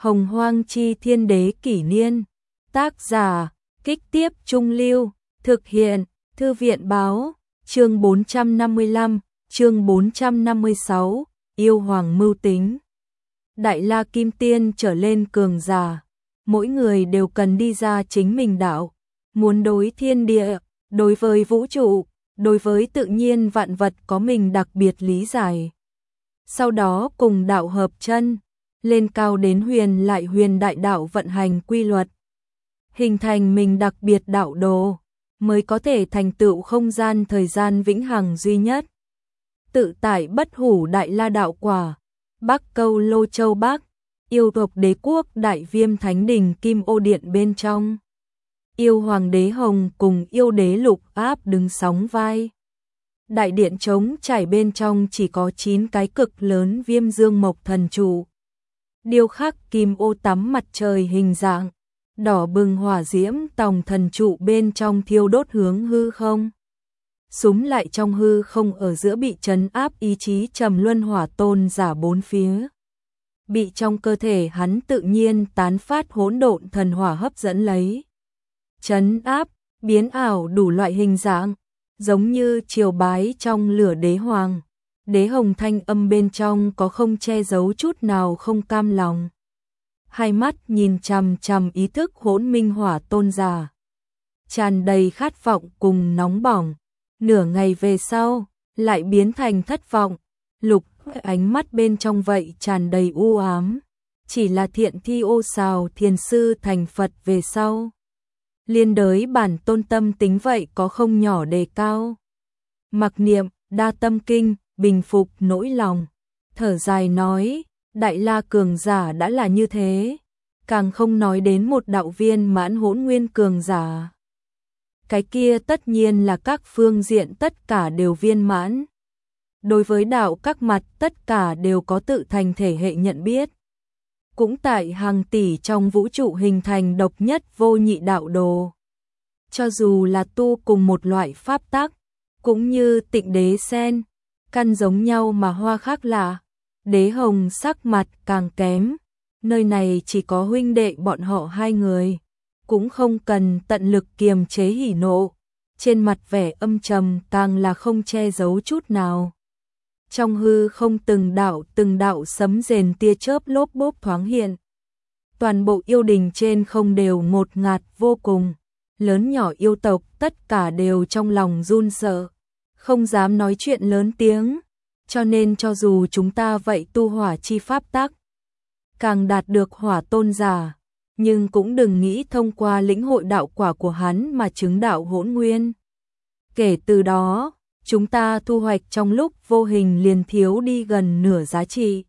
Hồng Hoang Chi Thiên Đế Kỷ Niên. Tác giả, Kích Tiếp Trung Lưu. Thực hiện, Thư viện Báo. Chương 455, chương 456, Yêu Hoàng mưu tính. Đại La Kim Tiên trở lên cường giả, mỗi người đều cần đi ra chính mình đạo, muốn đối thiên địa, đối với vũ trụ, đối với tự nhiên vạn vật có mình đặc biệt lý giải. Sau đó cùng đạo hợp chân, lên cao đến huyền lại huyền đại đạo vận hành quy luật, hình thành mình đặc biệt đạo đồ, mới có thể thành tựu không gian thời gian vĩnh hằng duy nhất. Tự tại bất hủ đại la đạo quả, Bắc Câu Lô Châu Bắc, yêu tộc đế quốc Đại Viêm Thánh Đình Kim Ô Điện bên trong. Yêu Hoàng đế Hồng cùng yêu đế Lục Áp đứng sóng vai. Đại điện trống trải bên trong chỉ có 9 cái cực lớn viêm dương mộc thần trụ. Điêu khắc kim ô tắm mặt trời hình dạng, đỏ bừng hỏa diễm tòng thần trụ bên trong thiêu đốt hướng hư không. Súm lại trong hư không ở giữa bị trấn áp ý chí trầm luân hỏa tôn giả bốn phía. Bị trong cơ thể hắn tự nhiên tán phát hỗn độn thần hỏa hấp dẫn lấy. Trấn áp, biến ảo đủ loại hình dạng, giống như triều bái trong lửa đế hoàng. Đế Hồng thanh âm bên trong có không che giấu chút nào không cam lòng. Hai mắt nhìn chằm chằm ý thức hỗn minh hỏa tôn giả, tràn đầy khát vọng cùng nóng bỏng. Nửa ngày về sau, lại biến thành thất vọng. Lục ánh mắt bên trong vậy tràn đầy u ám. Chỉ là thiện thi ô xào thiền sư thành Phật về sau, liên đới bản tôn tâm tính vậy có không nhỏ đề cao. Mặc niệm, đa tâm kinh, bình phục nỗi lòng. Thở dài nói, đại la cường giả đã là như thế, càng không nói đến một đạo viên mãn hỗn nguyên cường giả. Cái kia tất nhiên là các phương diện tất cả đều viên mãn. Đối với đạo các mặt tất cả đều có tự thành thể hệ nhận biết. Cũng tại hàng tỷ trong vũ trụ hình thành độc nhất vô nhị đạo đồ. Cho dù là tu cùng một loại pháp tắc, cũng như Tịnh Đế sen, căn giống nhau mà hoa khác lạ. Đế Hồng sắc mặt càng kém, nơi này chỉ có huynh đệ bọn họ hai người, cũng không cần tận lực kiềm chế hỉ nộ, trên mặt vẻ âm trầm càng là không che giấu chút nào. Trong hư không từng đạo sấm rền tia chớp lốp bốp thoáng hiện. Toàn bộ yêu đình trên không đều ngột ngạt vô cùng, lớn nhỏ yêu tộc tất cả đều trong lòng run sợ, không dám nói chuyện lớn tiếng, cho nên cho dù chúng ta vậy tu hỏa chi pháp tắc, càng đạt được hỏa tôn giả, nhưng cũng đừng nghĩ thông qua lĩnh hội đạo quả của hắn mà chứng đạo hỗn nguyên. Kể từ đó, chúng ta thu hoạch trong lúc vô hình liền thiếu đi gần nửa giá trị.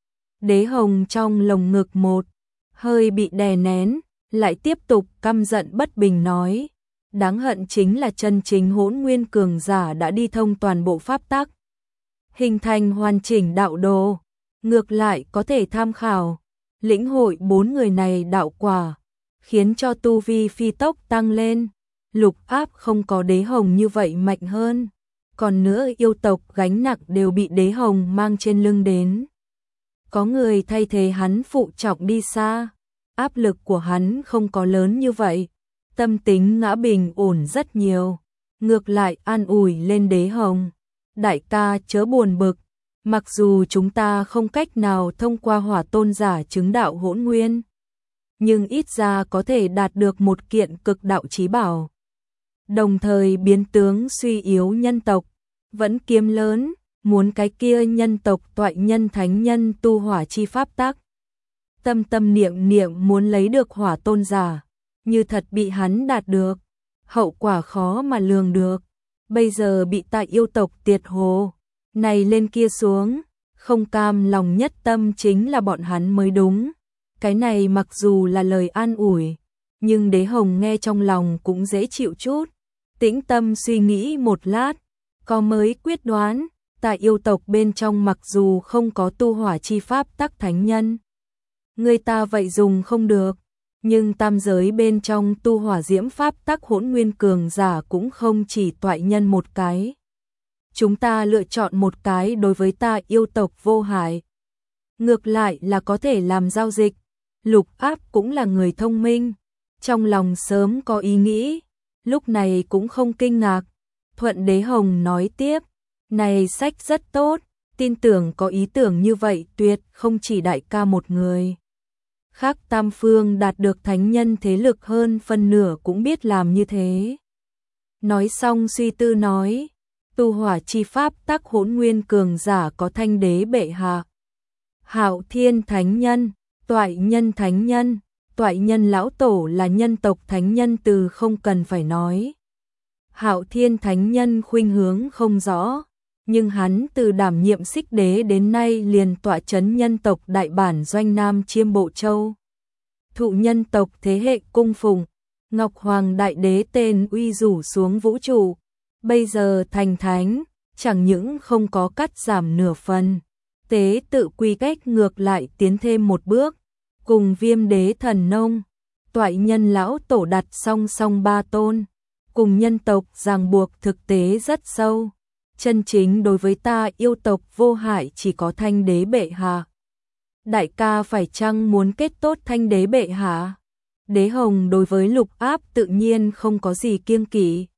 Đế Hồng trong lồng ngực một hơi bị đè nén, lại tiếp tục căm giận bất bình nói, đáng hận chính là chân chính hỗn nguyên cường giả đã đi thông toàn bộ pháp tắc, hình thành hoàn chỉnh đạo đồ, ngược lại có thể tham khảo, lĩnh hội 4 người này đạo quả, khiến cho tu vi phi tốc tăng lên. Lục Áp không có Đế Hồng như vậy mạnh hơn, còn nữa yêu tộc gánh nặng đều bị Đế Hồng mang trên lưng đến. Có người thay thế hắn phụ trọng đi xa, áp lực của hắn không có lớn như vậy, tâm tính ngã bình ổn rất nhiều, ngược lại an ủi lên Đế Hồng. Đại ca chớ buồn bực, mặc dù chúng ta không cách nào thông qua hỏa tôn giả chứng đạo hỗn nguyên, nhưng ít ra có thể đạt được một kiện cực đạo chí bảo, đồng thời biến tướng suy yếu nhân tộc, vẫn kiếm lớn, muốn cái kia nhân tộc toại nhân thánh nhân tu hỏa chi pháp tắc. Tâm tâm niệm niệm muốn lấy được hỏa tôn giả, như thật bị hắn đạt được, hậu quả khó mà lường được. Bây giờ bị tại yêu tộc tiệt hồ, này lên kia xuống, không cam lòng nhất tâm chính là bọn hắn mới đúng. Cái này mặc dù là lời an ủi, nhưng Đế Hồng nghe trong lòng cũng dễ chịu chút. Tĩnh tâm suy nghĩ một lát, có mới quyết đoán, tại yêu tộc bên trong mặc dù không có tu hỏa chi pháp tắc thánh nhân, người ta vậy dùng không được, nhưng tam giới bên trong tu hỏa diễm pháp tắc hỗn nguyên cường giả cũng không chỉ toại nhân một cái. Chúng ta lựa chọn một cái đối với ta yêu tộc vô hại, ngược lại là có thể làm giao dịch. Lục Áp cũng là người thông minh, trong lòng sớm có ý nghĩ, lúc này cũng không kinh ngạc. Thuận Đế Hồng nói tiếp, này sách rất tốt, tin tưởng có ý tưởng như vậy tuyệt không chỉ đại ca một người. Khác tam phương đạt được thánh nhân thế lực hơn phân nửa cũng biết làm như thế. Nói xong suy tư nói, tu hỏa chi pháp tắc hỗn nguyên cường giả có Thanh đế bệ hạ, Hạo Thiên thánh nhân, Toại nhân thánh nhân. Toại nhân lão tổ là nhân tộc thánh nhân từ không cần phải nói. Hạo Thiên thánh nhân khuynh hướng không rõ, nhưng hắn từ đảm nhiệm Xích đế đến nay liền tọa chấn nhân tộc đại bản doanh Nam Chiêm Bộ Châu. Thụ nhân tộc thế hệ cung phụng, Ngọc Hoàng đại đế tên uy rủ xuống vũ trụ, bây giờ thành thánh, chẳng những không có cắt giảm nửa phần, tế tự quy cách ngược lại tiến thêm một bước. Cùng Viêm đế thần nông, Toại nhân lão tổ đặt song song ba tôn, cùng nhân tộc ràng buộc thực tế rất sâu. Chân chính đối với ta yêu tộc vô hại chỉ có Thanh đế bệ hạ. Đại ca phải chăng muốn kết tốt Thanh đế bệ hạ? Đế Hồng đối với Lục Áp tự nhiên không có gì kiêng kỵ.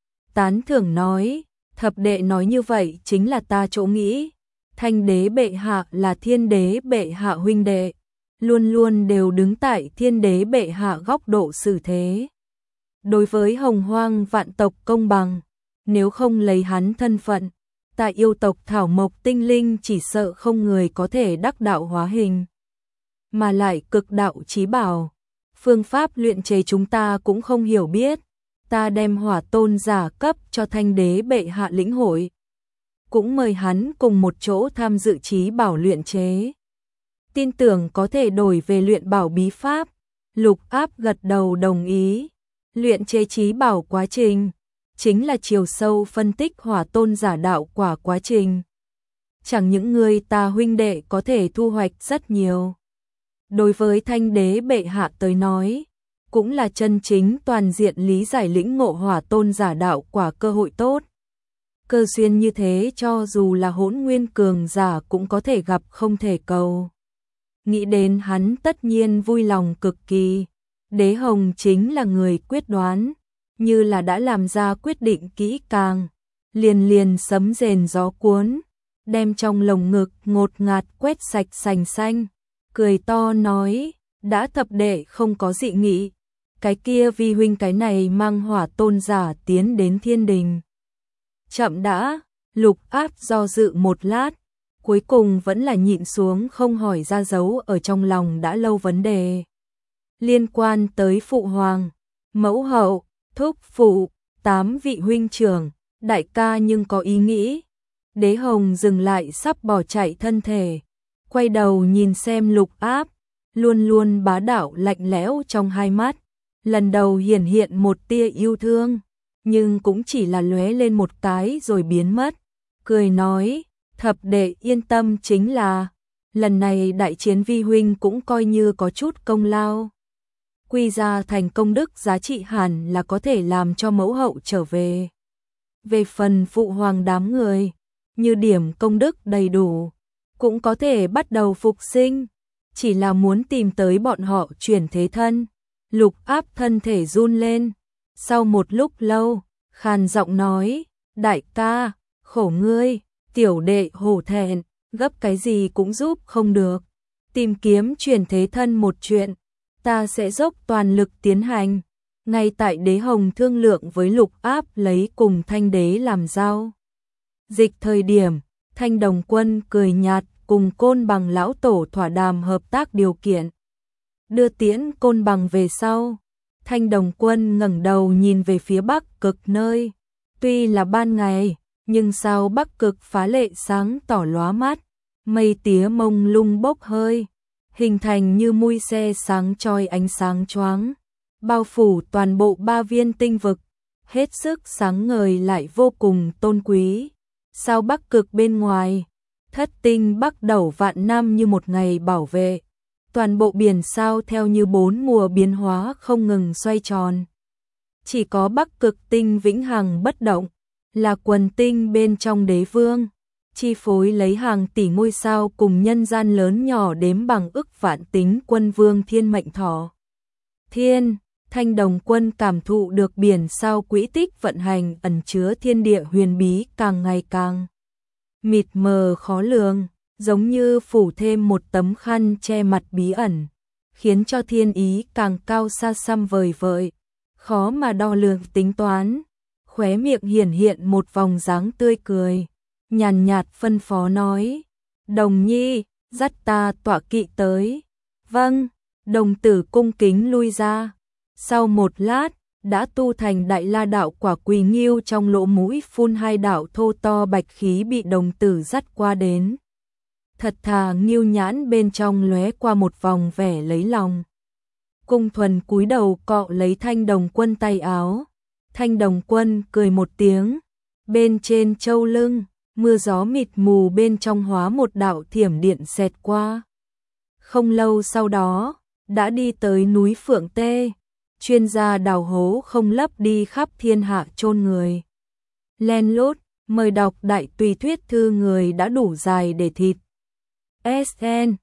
Tán thưởng nói, thập đệ nói như vậy chính là ta chỗ nghĩ. Thanh đế bệ hạ là Thiên đế bệ hạ huynh đệ, luôn luôn đều đứng tại Thiên đế bệ hạ góc độ xử thế. Đối với Hồng Hoang vạn tộc công bằng, nếu không lấy hắn thân phận, tại yêu tộc thảo mộc tinh linh chỉ sợ không người có thể đắc đạo hóa hình. Mà lại cực đạo chí bảo, phương pháp luyện chế chúng ta cũng không hiểu biết, ta đem hỏa tôn giả cấp cho Thanh đế bệ hạ lĩnh hội. Cũng mời hắn cùng một chỗ tham dự chí bảo luyện chế. Tin tưởng có thể đổi về luyện bảo bí pháp. Lục Áp gật đầu đồng ý. Luyện chế chí bảo quá trình chính là chiều sâu phân tích hỏa tôn giả đạo quả quá trình. Chẳng những người ta huynh đệ có thể thu hoạch rất nhiều. Đối với Thanh đế bệ hạ tới nói, cũng là chân chính toàn diện lý giải lĩnh ngộ hỏa tôn giả đạo quả cơ hội tốt. Cơ duyên như thế cho dù là hỗn nguyên cường giả cũng có thể gặp không thể cầu. Nghĩ đến hắn tất nhiên vui lòng cực kỳ. Đế Hồng chính là người quyết đoán, như là đã làm ra quyết định kỹ càng, liền sấm rền gió cuốn, đem trong lồng ngực ngột ngạt quét sạch sành xanh, cười to nói, đã thập đệ không có dị nghị, cái kia vi huynh cái này mang hỏa tôn giả tiến đến thiên đình. Chậm đã, Lục Áp do dự một lát, cuối cùng vẫn là nhịn xuống không hỏi ra dấu ở trong lòng đã lâu vấn đề. Liên quan tới phụ hoàng, mẫu hậu, thúc phụ, 8 vị huynh trưởng, đại ca nhưng có ý nghĩ. Đế Hồng dừng lại sắp bỏ chạy thân thể, quay đầu nhìn xem Lục Áp, luôn luôn bá đạo lạnh lẽo trong hai mắt, lần đầu hiển hiện một tia yêu thương, nhưng cũng chỉ là lóe lên một cái rồi biến mất, cười nói, thập đệ yên tâm, chính là lần này đại chiến vi huynh cũng coi như có chút công lao. Quy ra thành công đức giá trị hẳn là có thể làm cho mẫu hậu trở về. Về phần phụ hoàng đám người, như điểm công đức đầy đủ, cũng có thể bắt đầu phục sinh, chỉ là muốn tìm tới bọn họ chuyển thế thân. Lục Áp thân thể run lên, sau một lúc lâu, khàn giọng nói, đại ca, khổ ngươi, tiểu đệ hổ thẹn, gấp cái gì cũng giúp không được. Tìm kiếm chuyển thế thân một chuyện, ta sẽ dốc toàn lực tiến hành. Ngay tại Đế Hồng thương lượng với Lục Áp lấy cùng Thanh đế làm giao dịch thời điểm, Thanh Đồng Quân cười nhạt cùng Côn Bằng lão tổ thỏa đàm hợp tác điều kiện. Đưa tiễn Côn Bằng về sau, Thanh Đồng Quân ngẩng đầu nhìn về phía Bắc Cực nơi, tuy là ban ngày, nhưng sao Bắc Cực phá lệ sáng tỏ lóa mắt, mây tía mông lung bốc hơi, hình thành như mui xe sáng chói ánh sáng choáng, bao phủ toàn bộ ba viên tinh vực, hết sức sáng ngời lại vô cùng tôn quý. Sao Bắc Cực bên ngoài, thất tinh Bắc Đẩu vạn năm như một ngày bảo vệ, toàn bộ biển sao theo như 4 mùa biến hóa không ngừng xoay tròn. Chỉ có Bắc Cực tinh vĩnh hằng bất động, là quần tinh bên trong đế vương, chi phối lấy hàng tỷ ngôi sao cùng nhân gian lớn nhỏ đếm bằng ức vạn tính quân vương thiên mệnh thọ. Thiên, Thanh Đồng Quân cảm thụ được biển sao quỹ tích vận hành ẩn chứa thiên địa huyền bí càng ngày càng mịt mờ khó lường, giống như phủ thêm một tấm khăn che mặt bí ẩn, khiến cho thiên ý càng cao xa xăm vời vợi, khó mà đo lường tính toán. Khóe miệng hiển hiện một vòng dáng tươi cười, nhàn nhạt phân phó nói: Đồng nhi, dắt ta tọa kỵ tới. Vâng, đồng tử cung kính lui ra. Sau một lát, đã tu thành đại la đạo quả quỳ nghiêu trong lỗ mũi phun hai đạo thô to bạch khí bị đồng tử dắt qua đến. Thật thà nghiêu nhãn bên trong lóe qua một vòng vẻ lấy lòng. Cung Thuần cúi đầu cọ lấy Thanh Đồng Quân tay áo. Thanh Đồng Quân cười một tiếng, bên trên châu lưng, mưa gió mịt mù bên trong hóa một đạo thiểm điện xẹt qua. Không lâu sau đó, đã đi tới núi Phượng Tê, chuyên gia đào hố không lấp đi khắp thiên hạ chôn người. Len lút, mời đọc đại tùy thuyết thư người đã đủ dài để thịt. SN